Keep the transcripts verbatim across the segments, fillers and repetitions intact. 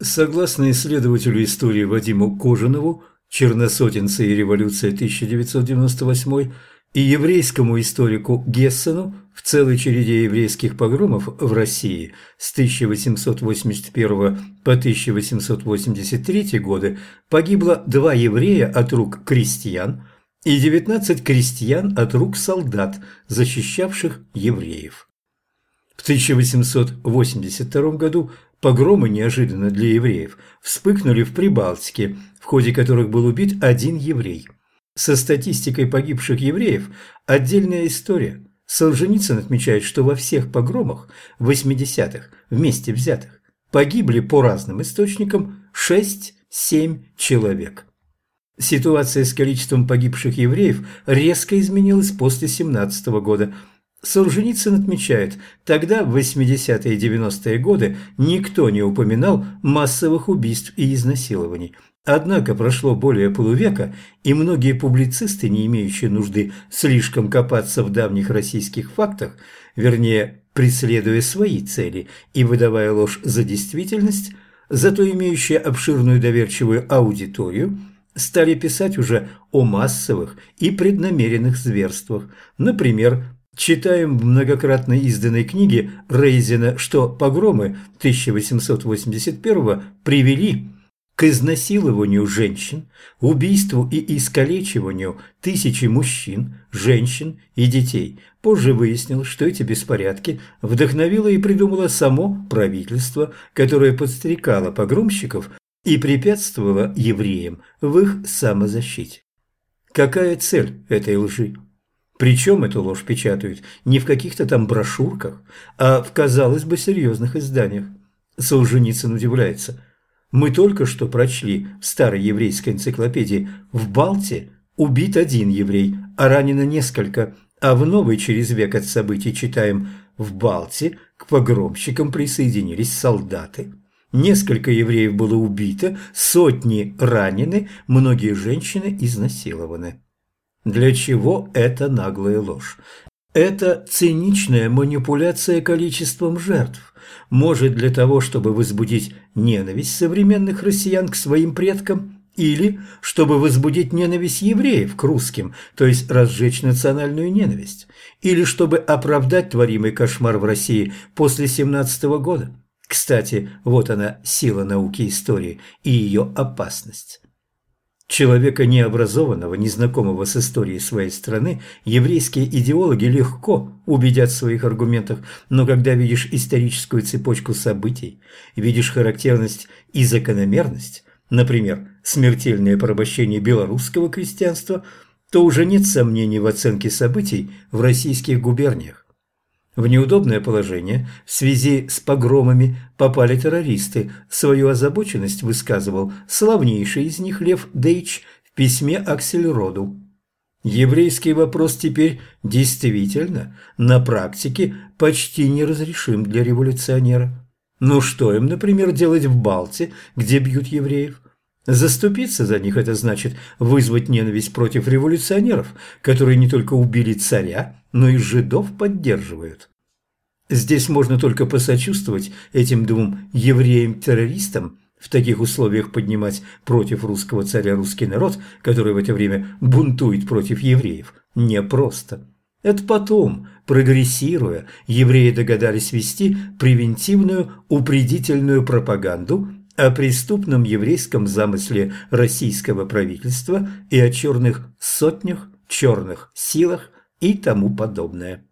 Согласно исследователю истории Вадиму Кожанову, «Черносотенцы и революция тысяча девятьсот девяносто восьмой» и еврейскому историку Гессену, в целой череде еврейских погромов в России с тысяча восемьсот восемьдесят первого по тысяча восемьсот восемьдесят третий годы погибло два еврея от рук крестьян и девятнадцать крестьян от рук солдат, защищавших евреев. В тысяча восемьсот восемьдесят втором году погромы, неожиданно для евреев, вспыхнули в Прибалтике, в ходе которых был убит один еврей. Со статистикой погибших евреев отдельная история. Солженицын отмечает, что во всех погромах восьмидесятых вместе взятых погибли по разным источникам шесть-семь человек. Ситуация с количеством погибших евреев резко изменилась после семнадцатого года. Солженицын отмечает, тогда, в восьмидесятые и девяностые годы, никто не упоминал массовых убийств и изнасилований. Однако прошло более полувека, и многие публицисты, не имеющие нужды слишком копаться в давних российских фактах, вернее, преследуя свои цели и выдавая ложь за действительность, зато имеющие обширную доверчивую аудиторию, стали писать уже о массовых и преднамеренных зверствах. Например, читаем в многократно изданной книге Рейзена, что погромы тысяча восемьсот восемьдесят первого привели к изнасилованию женщин, убийству и искалечиванию тысячи мужчин, женщин и детей. Позже выяснилось, что эти беспорядки вдохновило и придумало само правительство, которое подстрекало погромщиков и препятствовало евреям в их самозащите. Какая цель этой лжи? Причем эту ложь печатают не в каких-то там брошюрках, а в, казалось бы, серьезных изданиях. Солженицын удивляется. Мы только что прочли в старой еврейской энциклопедии: в Балте убит один еврей, а ранено несколько, а в новой через век от событий читаем: в Балте к погромщикам присоединились солдаты. Несколько евреев было убито, сотни ранены, многие женщины изнасилованы. Для чего эта наглая ложь? Это циничная манипуляция количеством жертв. Может, для того, чтобы возбудить ненависть современных россиян к своим предкам, или чтобы возбудить ненависть евреев к русским, то есть разжечь национальную ненависть, или чтобы оправдать творимый кошмар в России после семнадцатого года. Кстати, вот она, сила науки истории и ее опасность. Человека необразованного, незнакомого с историей своей страны, еврейские идеологи легко убедят в своих аргументах, но когда видишь историческую цепочку событий, видишь характерность и закономерность, например, смертельное порабощение белорусского крестьянства, то уже нет сомнений в оценке событий в российских губерниях. В неудобное положение в связи с погромами попали террористы. Свою озабоченность высказывал славнейший из них Лев Дейч в письме Аксельроду. Еврейский вопрос теперь действительно на практике почти неразрешим для революционера. Ну что им, например, делать в Балте, где бьют евреев? Заступиться за них – это значит вызвать ненависть против революционеров, которые не только убили царя, но и жидов поддерживают. Здесь можно только посочувствовать этим двум евреям-террористам, в таких условиях поднимать против русского царя русский народ, который в это время бунтует против евреев, непросто. Это потом, прогрессируя, евреи догадались вести превентивную упредительную пропаганду о преступном еврейском замысле российского правительства и о черных сотнях, черных силах и тому подобное.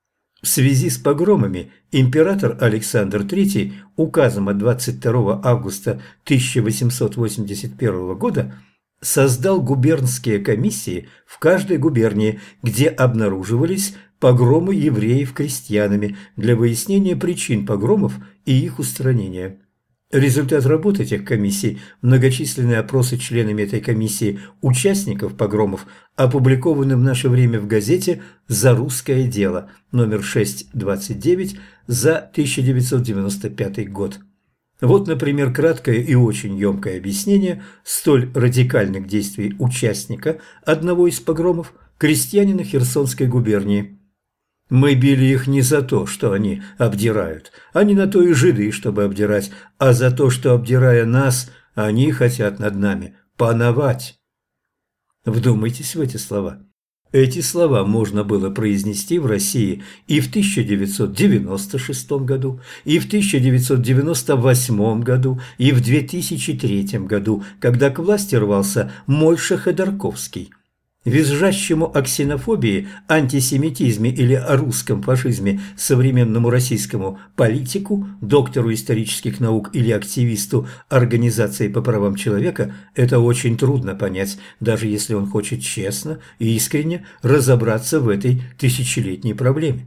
В связи с погромами император Александр третий указом от двадцать второго августа тысяча восемьсот восемьдесят первого года создал губернские комиссии в каждой губернии, где обнаруживались погромы евреев крестьянами, для выяснения причин погромов и их устранения. Результат работы этих комиссий, многочисленные опросы членами этой комиссии участников погромов, опубликованы в наше время в газете «За русское дело» номер шестьсот двадцать девять за тысяча девятьсот девяносто пятый год. Вот, например, краткое и очень емкое объяснение столь радикальных действий участника одного из погромов, крестьянина Херсонской губернии. Мы били их не за то, что они обдирают, они на то и жиды, чтобы обдирать, а за то, что, обдирая нас, они хотят над нами пановать. Вдумайтесь в эти слова. Эти слова можно было произнести в России и в тысяча девятьсот девяносто шестом году, и в тысяча девятьсот девяносто восьмом году, и в две тысячи третьем году, когда к власти рвался Мойша Ходорковский. Визжащему о ксенофобии, антисемитизме или о русском фашизме современному российскому политику, доктору исторических наук или активисту Организации по правам человека это очень трудно понять, даже если он хочет честно и искренне разобраться в этой тысячелетней проблеме.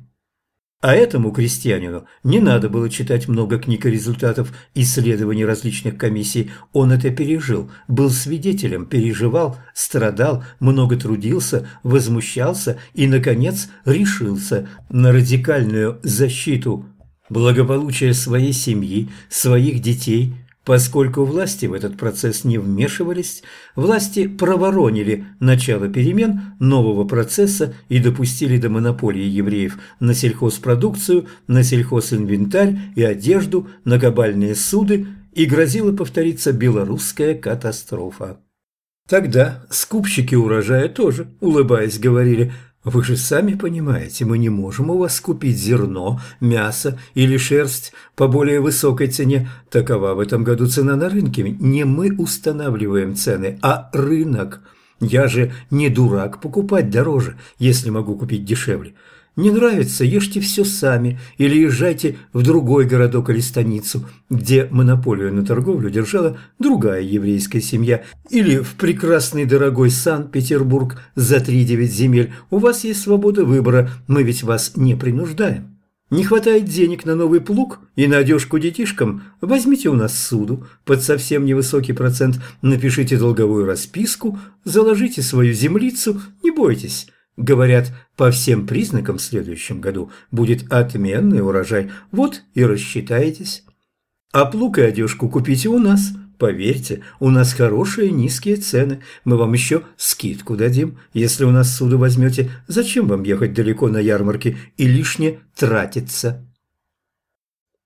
А этому крестьянину не надо было читать много книг и результатов исследований различных комиссий. Он это пережил, был свидетелем, переживал, страдал, много трудился, возмущался и, наконец, решился на радикальную защиту благополучия своей семьи, своих детей. Поскольку власти в этот процесс не вмешивались, власти проворонили начало перемен нового процесса и допустили до монополии евреев на сельхозпродукцию, на сельхозинвентарь и одежду, на кабальные суды, и грозила повториться белорусская катастрофа. Тогда скупщики урожая тоже, улыбаясь, говорили: «Вы же сами понимаете, мы не можем у вас купить зерно, мясо или шерсть по более высокой цене. Такова в этом году цена на рынке. Не мы устанавливаем цены, а рынок. Я же не дурак покупать дороже, если могу купить дешевле. Не нравится — ешьте все сами или езжайте в другой городок или станицу, где монополию на торговлю держала другая еврейская семья, или в прекрасный дорогой Санкт-Петербург за три-девять земель. У вас есть свобода выбора, мы ведь вас не принуждаем. Не хватает денег на новый плуг и на одежку детишкам? Возьмите у нас суду под совсем невысокий процент, напишите долговую расписку, заложите свою землицу, не бойтесь». Говорят, по всем признакам в следующем году будет отменный урожай. Вот и рассчитаетесь. А плуг и одежку купите у нас. Поверьте, у нас хорошие низкие цены. Мы вам еще скидку дадим, если у нас суду возьмете. Зачем вам ехать далеко на ярмарки и лишне тратиться?